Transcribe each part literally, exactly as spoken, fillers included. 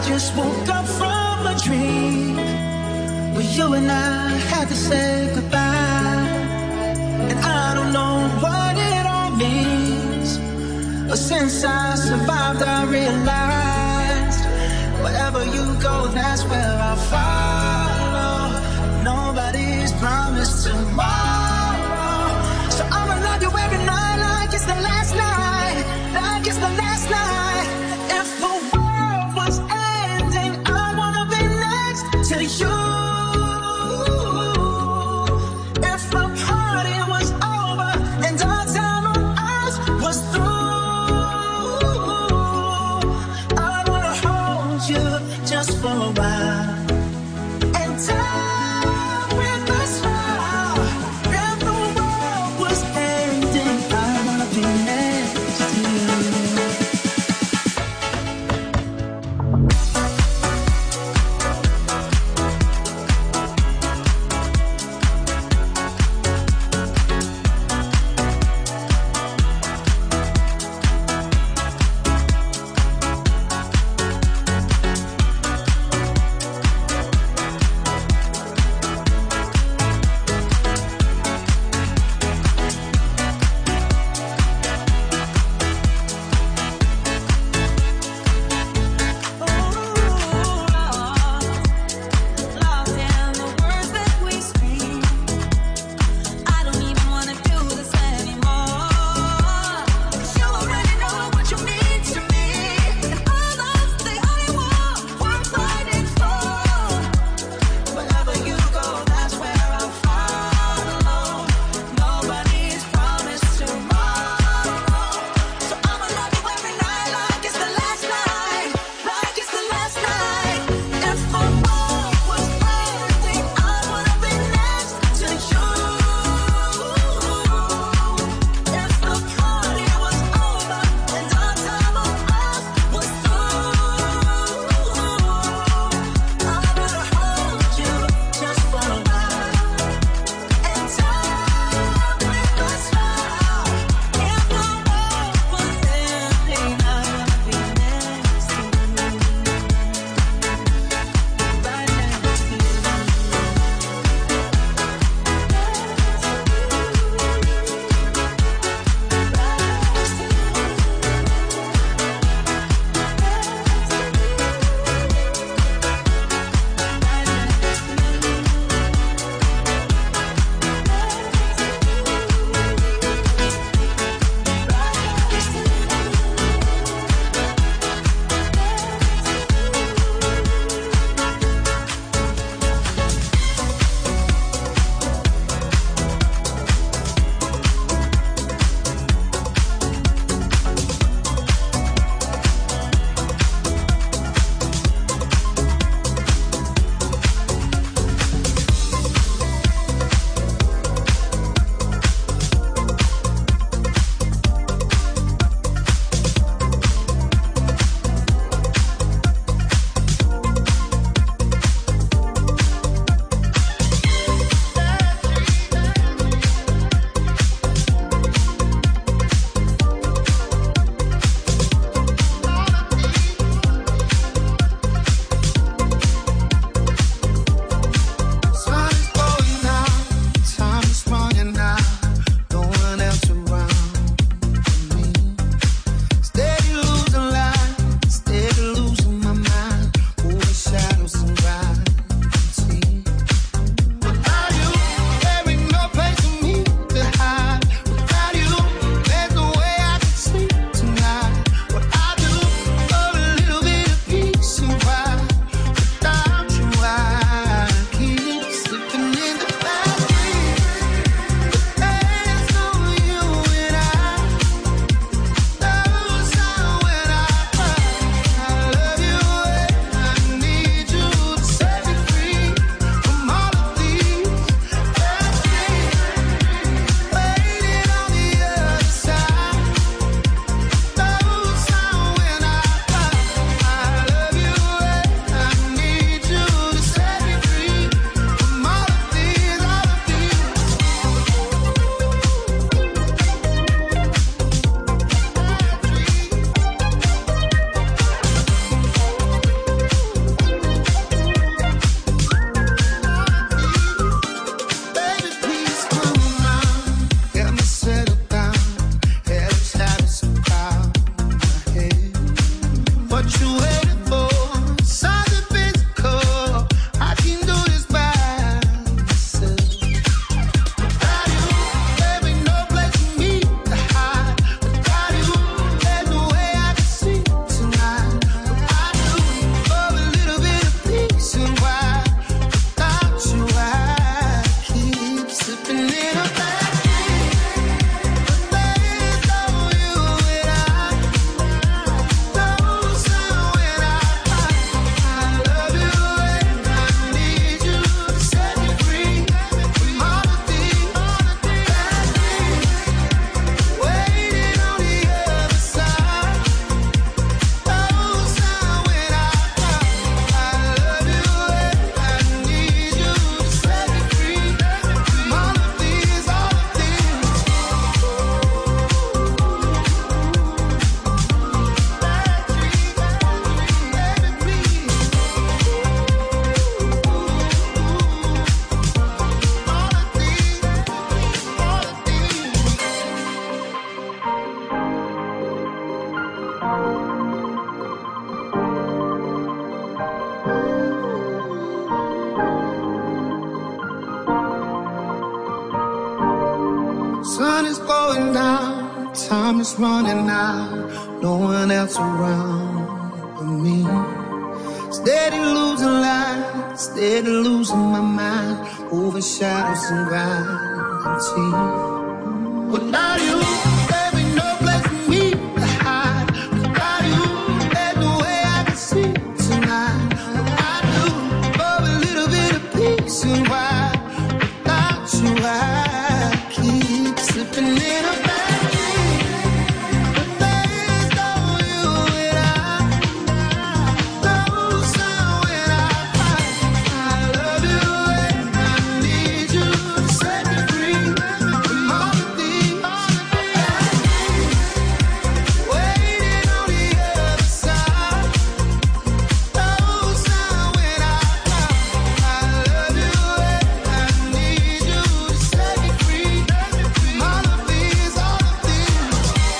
just woke up from a dream where you and I had to say goodbye. And I don't know what it all means, but since I survived I realized wherever you go, that's where I'll follow. Nobody's promised tomorrow, so I'ma love you every night like it's the last night, like it's the last night. If the world was ending, I wanna be next to you. If the party was over and our time on earth was through, I wanna hold you just for a while and die with a smile. If the world was ending, I wanna be next to you. Sun is going down, time is running out, no one else around but me. Steady losing light, steady losing my mind, over shadows and gravity. Without you, there ain't no place for me to hide. Without you, there's no way I can see tonight. I do love a little bit of peace and why without you I keep slipping in a bad dream. But there is no you and I, no sound when I cry. I love you and I need you to set me free from all of these waiting on the other side. No sound when I cry. I love you and I need you to set me free from all of these, all of these.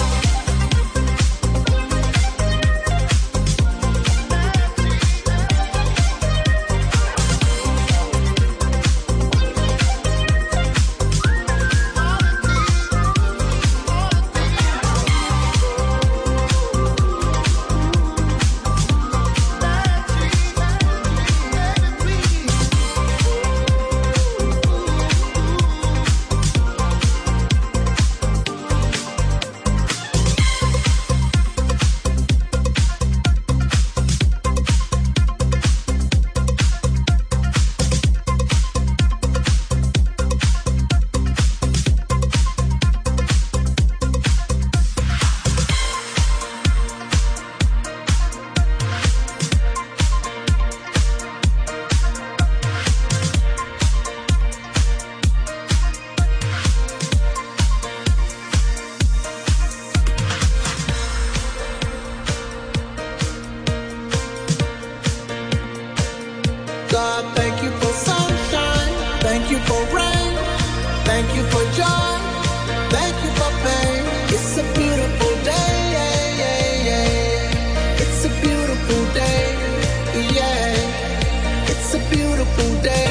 God, thank you for sunshine, thank you for rain, thank you for joy, thank you for pain. It's a beautiful day, yeah, yeah, yeah. It's a beautiful day, yeah. It's a beautiful day.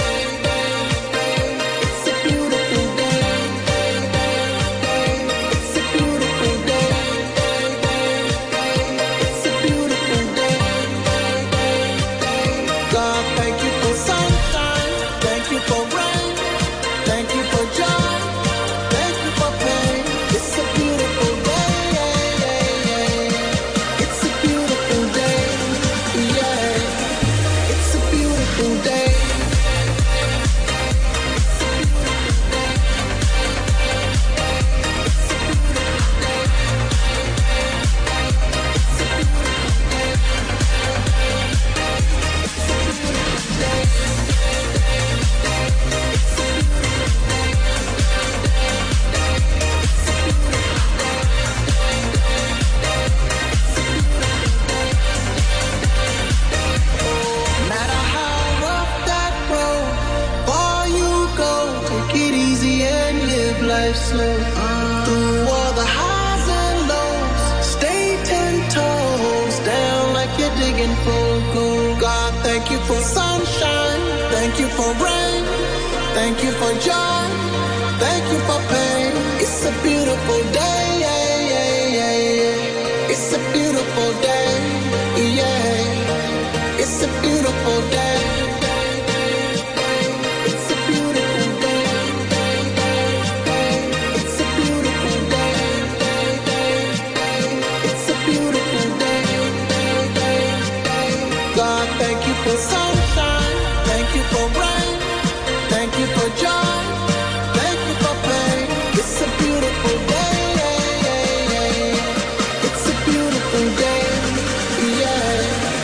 It's a beautiful day. It's a beautiful day. It's a beautiful day. God, thank you for sunshine, thank you for rain, thank you for joy, thank you for pain. It's a beautiful day, yeah, yeah, yeah. It's a beautiful day, yeah. It's a beautiful day. Matter how rough that road, far you go, take it easy and live life slow. Through all the highs and lows, stay ten toes down like you're digging for gold. God, thank you for sunshine, thank you for rain, thank you for joy, thank you for pain. It's a beautiful day, yeah, yeah, yeah, yeah. It's a beautiful day, yeah. It's a beautiful day. It's a beautiful day. It's a beautiful day. It's a beautiful day. God, thank you for sunshine, thank you for rain, thank you for joy, thank you for pain. It's a beautiful day, yeah, yeah, yeah. It's a beautiful day, yeah.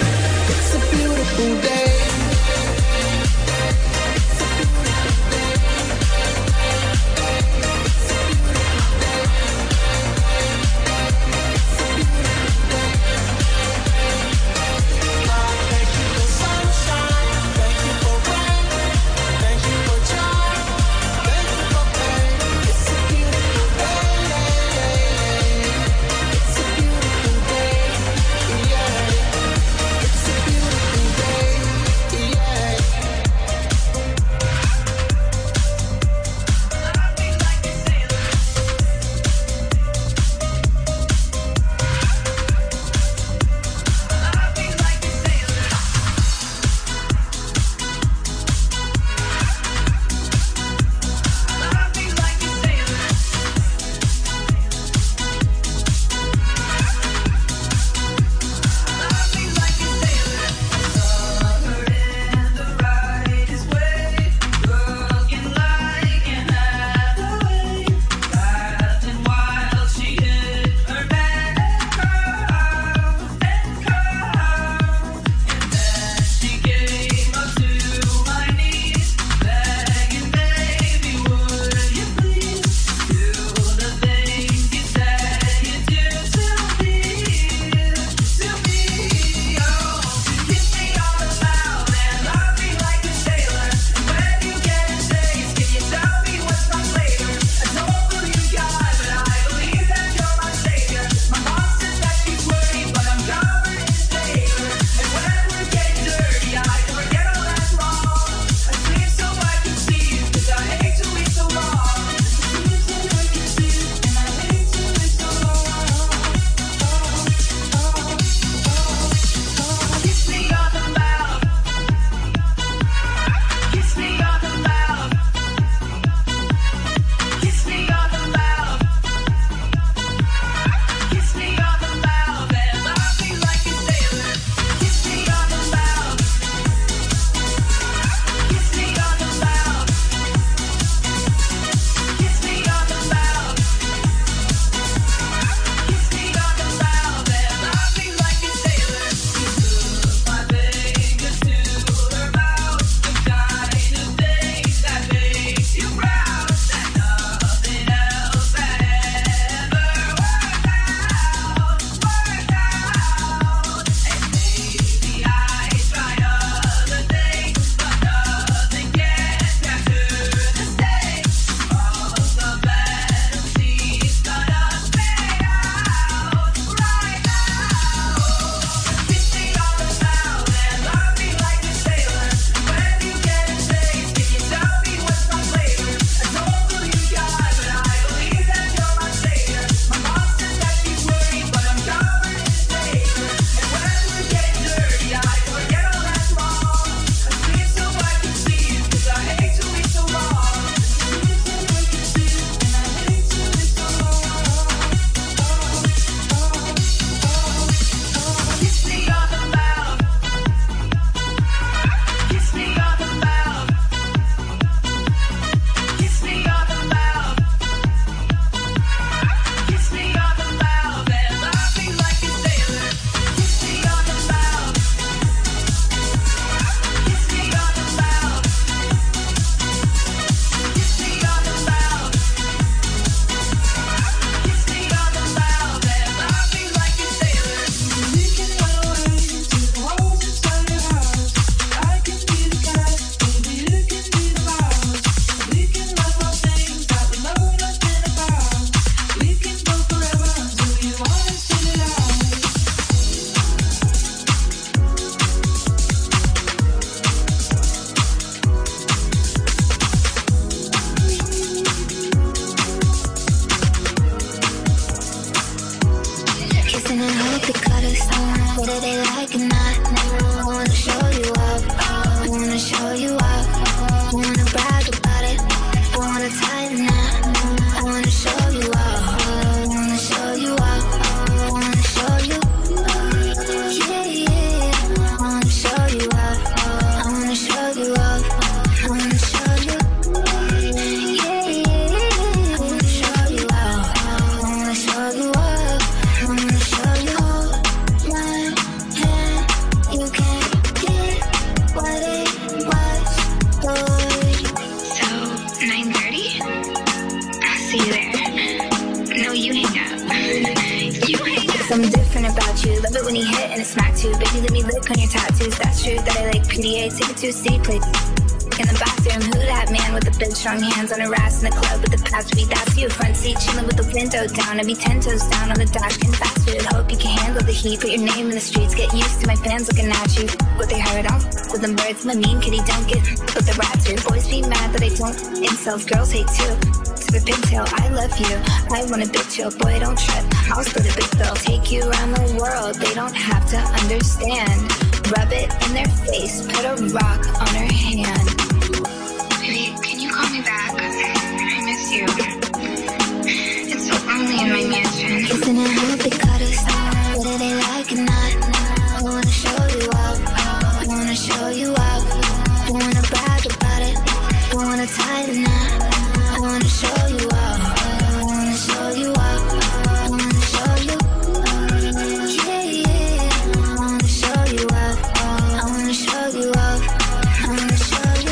cutters. Whether they like or not, I wanna show you up. I wanna show you up. I wanna brag about it. I wanna tie the knot. I wanna show you up. I wanna show you up. I wanna show you. Yeah, yeah. I wanna show you up. I wanna show you up. I wanna show you. Yeah, yeah. I wanna show you up. I wanna show you up. I wanna show you. Hold my hand. You can't get what it was, boy. So, nine thirty? I'll see you there. No, you hang up. You hang up. Something different about you. Love it when you hit and it smack too. Baby, let me lick on your tattoos. That's true that I like P D A. Take it to a C plate. In the bathroom, who that man with the big strong hands on her ass in the club with the past beat? That's you. Front seat, chilling with the window down. I be ten toes down on the dash, getting fast food. Hope you can handle the heat. Put your name in the streets. Get used to my fans looking at you. What they heard on with them birds. My mean kitty don't get with the rats too. Boys be mad that I don't insult. Girls hate too. To the pigtail, I love you. I want a big chill, boy, don't trip. I'll split a big bill. Take you around the world. They don't have to understand. Rub it in their face. Put a rock on her hand. Baby, can you call me back? I miss you. It's so lonely in my mansion. Isn't it how they cut us? Whether they like or not, I wanna show you up. I wanna show you up. I wanna brag about it. I wanna tie the knot. I wanna show you up. I wanna show you up. I wanna show you. Yeah, yeah. I wanna show you up. I wanna show you up. I wanna show you.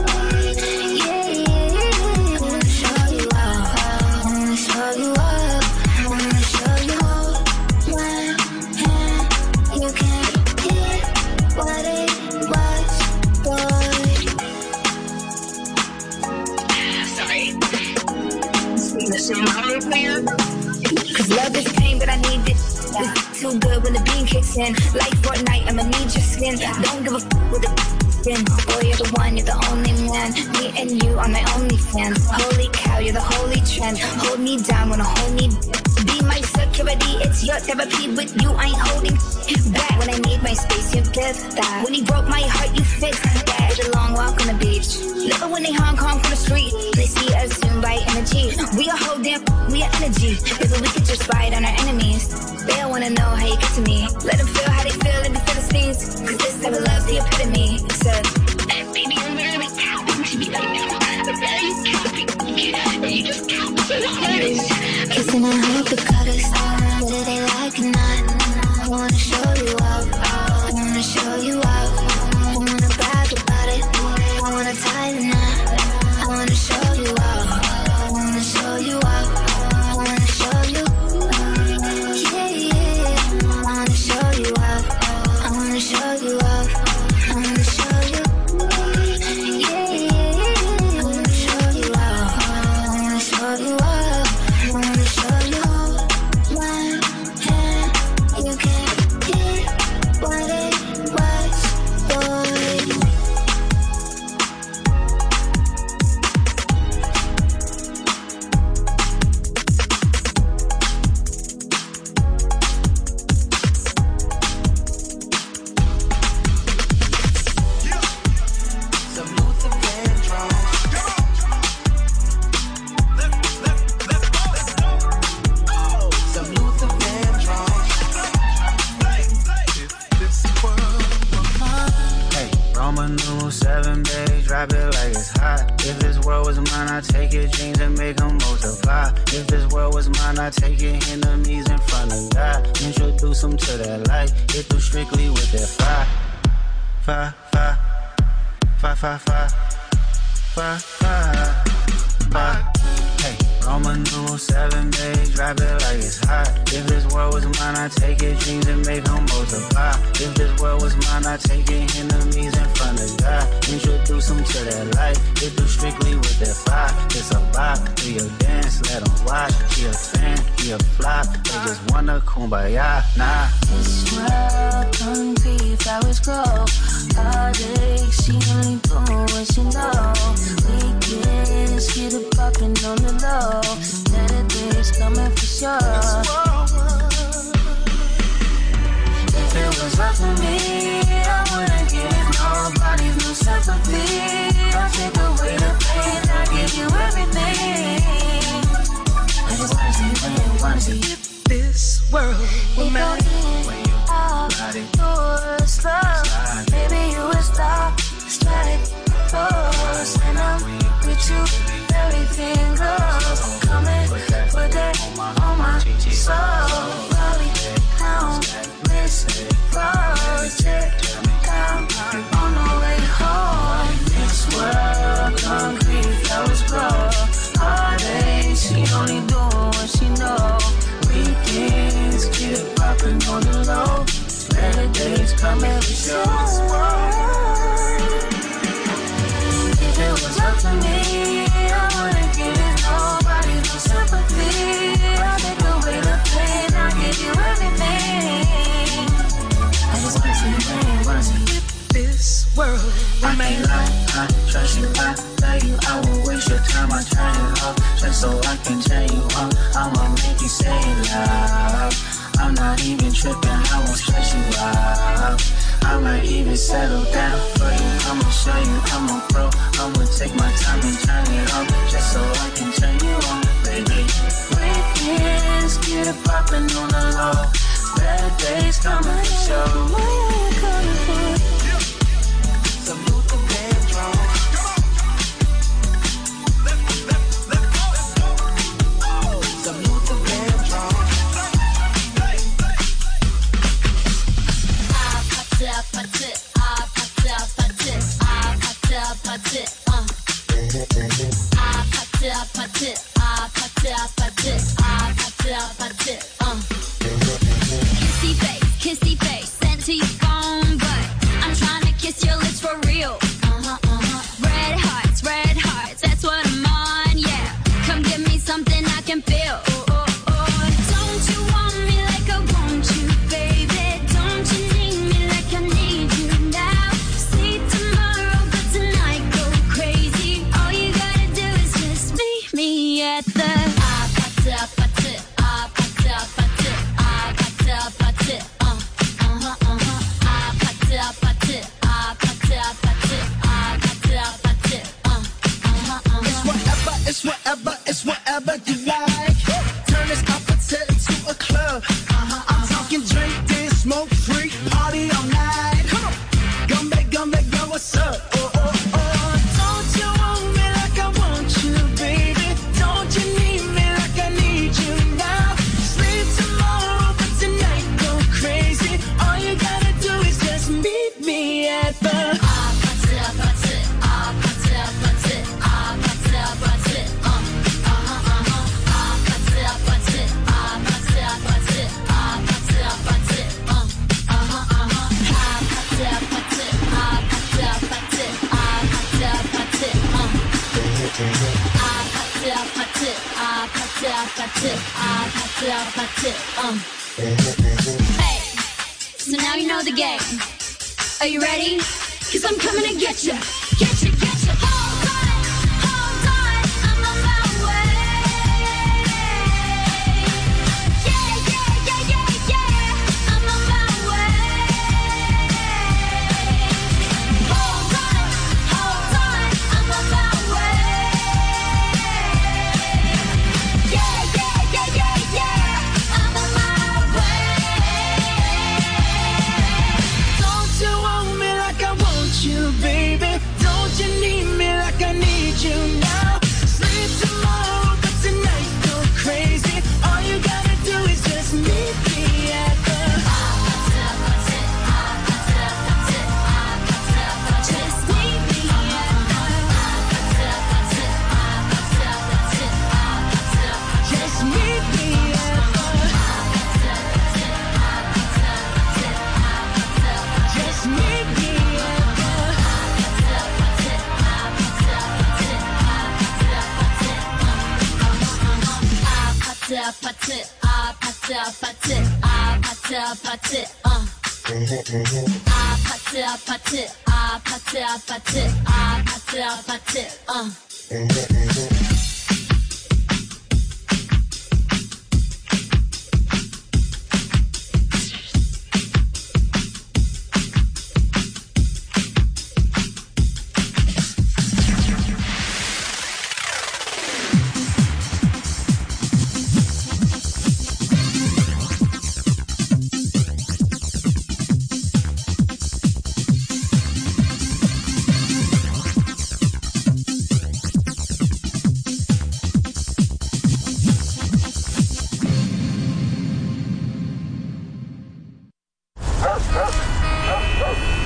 Yeah, yeah. I wanna show you up. I wanna show you up. I wanna show you. Hold my hand. You can't get what it was, boy. Sorry. Listen, I'm clear. Cause love is pain, but I need it. It's too good when the beam kicks in. Like Fortnite, I'ma need your skin. Don't give a f with the spin. Boy, you're the one, you're the only man. Me and you are my only fans. Holy cow, you're the holy trend. Hold me down, wanna hold me. Be my security, it's your therapy. With you, I ain't holding back. When I need my space, you give that. When he broke my heart, you fixed that. Did a long walk on the beach. Never when they Hong Kong from the street. They see us soon by energy. We a whole damn, we are energy. Maybe we could just fight on our enemies. They don't wanna know how you get to me. Let them feel how they feel in the Philistines. Cause this type of love's the epitome. So, Baby, you're literally capping to me right now. You capping. You just capped so hard. kissing and hope the cutters. Whether they like or not, I wanna show you up. I wanna show you up. I wanna brag about it. I wanna tie the knot. I wanna show you up. I wanna show you up. I wanna show you. Yeah, yeah. I wanna show you up. I wanna show you up. I wanna show you. Yeah, yeah. I wanna show you up. I wanna show you up. I wanna show you one hand. You can't get what it was, boy. Seven days, drop it like it's hot. If this world was mine, I'd take your dreams and make them multiply. If this world was mine, I'd take your enemies in front of God. Introduce them to that light. Hit them strictly with that fire. Fire, fire, fire, fire, fire, fire, fire, fire. Hey, Roman numeral seven days, drop it like it's hot. If this world was mine, I'd take your dreams and make them multiply. If this world was mine, I'd take your enemies in front of God. Introduce them to that light. Hit them strictly with that fire. It's a bop, do your dance, let them watch. He a fan, he a flop. They just wanna kumbaya, nah. This world, concrete, flowers grow. All day, she only doing what she know. Weekends, get it poppin' on the low. Saturdays coming for sure. loving me, I wouldn't give nobody no sympathy. I'll take away the pain, I'll give you everything. I just wanna see you, I wanna see you. This world will matter when you body slow. Baby, you would stop, strike, pose, and I'm with you. Everything goes. Come and put that on my soul. Rolling down, wrist, project, down on the way home. This world, concrete flowers grow. Heartache, she only do what she know. Weekends, get it poppin' on the low. Better days come every show. If it was up to me, I wouldn't give it nobody no sympathy. I'll take away the pain, I'll give you everything. I just wanna see you, I wanna see you. This world will I can't lie, I trust you, I love you. I won't waste your time, I turn it off just so I can turn you on. I'ma make you say it loud. I'm not even tripping, I won't stress you out. I might even settle down for you. I'ma show you I'm a pro. I'ma take my time and turn it on just so I can turn you on, baby. Weekends, get it poppin' on the low. Bad days coming for sure. Why are you coming for? Salute the Pedro. Salute the Pedro. I popped it, I popped it, I popped it, I popped it, I popped it, I popped it, uh. I popped it, I popped it, I popped it, I popped it, I popped it, I popped it, uh. Kissy face, kissy face, sent to your phone, but I'm trying to kiss your lips for real. Uh-huh, uh-huh. Red hearts, red hearts, that's what I'm on, yeah. Come give me something I can feel. Oh, oh, oh. Don't you want me like I want you, baby? Don't you need me like I need you now? See tomorrow, but tonight go crazy. All you gotta do is just meet me at the I popped it, I popped it, I popped it, I popped it, I popped it, I popped it, uh, uh-huh, uh-huh. I popped it, I popped it, I popped it, I popped it, I popped it, I popped it, uh, uh-huh, uh-huh. It's whatever, it's whatever, it's whatever you like. Turn this opposite into a club. Uh-huh, I'm talking drink, dance, smoke, freak, party all night. Come on, Gumbe, Gumbe, yo, what's up? Oh, oh, oh. Don't you want me like I want you, baby? Don't you need me like I need you now? Sleep tomorrow, but tonight go crazy. All you gotta do is just meet me at the I popped it, I popped it, I popped it, I popped it, I popped it, I popped it, uh, uh-huh, uh-huh. I popped it, I popped it, I popped it, I popped it, I popped it, I popped it, uh, uh-huh, uh-huh. I popped it, I popped it, I popped it, I popped it, I popped it, I popped it, uh. I popped it, I popped it, I popped it, I popped it, I popped it, I popped it, uh. Hey, so now you know the game. Are you ready? Cause I'm coming to get you, get you, get you. Hold on, hold on, I'm on my way. Yeah, yeah, yeah, yeah, yeah, I'm on my way. Hold on, hold on, I'm on my way. Yeah, yeah, yeah, yeah, yeah, I'm on my way. Don't you want me like I want you, baby? Don't you need me like I need you now? Sleep tomorrow, but tonight go crazy. All you gotta do is just meet me at the Just meet me at Just meet me at the Just meet me at the I popped it, I popped it, I popped it, I popped it, I popped it, uh. I popped it, I popped it, I popped it, I popped it, I popped it, I popped it, uh.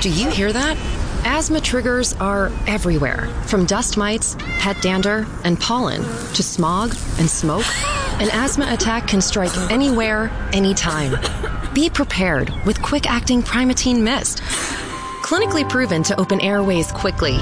Do you hear that? Asthma triggers are everywhere, from dust mites, pet dander, and pollen, to smog and smoke. An asthma attack can strike anywhere, anytime. Be prepared with quick-acting Primatene Mist. Clinically proven to open airways quickly.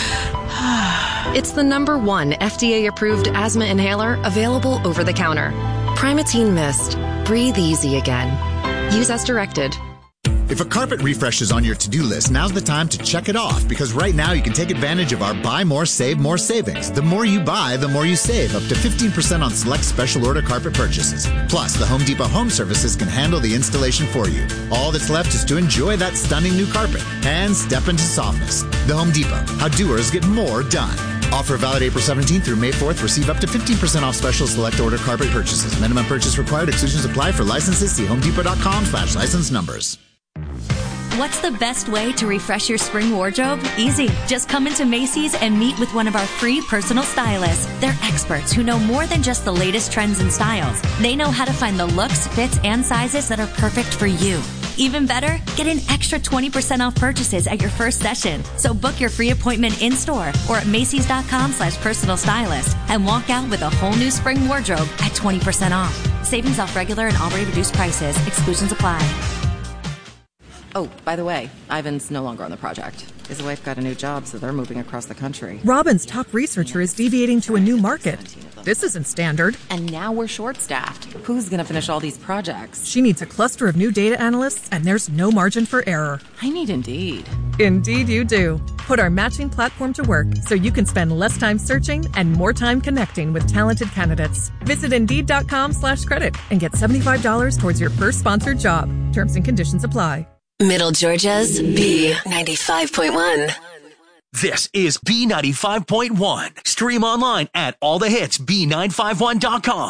It's the number one F D A-approved asthma inhaler available over the counter. Primatene Mist. Breathe easy again. Use as directed. If a carpet refresh is on your to-do list, now's the time to check it off, because right now you can take advantage of our Buy More, Save More savings. The more you buy, the more you save, up to fifteen percent on select special order carpet purchases. Plus, the Home Depot Home Services can handle the installation for you. All that's left is to enjoy that stunning new carpet and step into softness. The Home Depot, how doers get more done. Offer valid April seventeenth through May fourth. Receive up to fifteen percent off special select order carpet purchases. Minimum purchase required. Exclusions apply. For licenses, see homedepot.com slash license numbers. What's the best way to refresh your spring wardrobe? Easy. Just come into Macy's and meet with one of our free personal stylists. They're experts who know more than just the latest trends and styles. They know how to find the looks, fits, and sizes that are perfect for you. Even better, get an extra twenty percent off purchases at your first session. So book your free appointment in-store or at Macy's.com slash personal stylist and walk out with a whole new spring wardrobe at twenty percent off. Savings off regular and already reduced prices. Exclusions apply. Oh, by the way, Ivan's no longer on the project. His wife got a new job, so they're moving across the country. Robin's top researcher is deviating to a new market. This isn't standard. And now we're short-staffed. Who's going to finish all these projects? She needs a cluster of new data analysts, and there's no margin for error. I need Indeed. Indeed you do. Put our matching platform to work so you can spend less time searching and more time connecting with talented candidates. Visit Indeed.com slash credit and get seventy-five dollars towards your first sponsored job. Terms and conditions apply. Middle Georgia's B ninety-five point one. This is B ninety-five point one. Stream online at all the hits B nine five one dot com.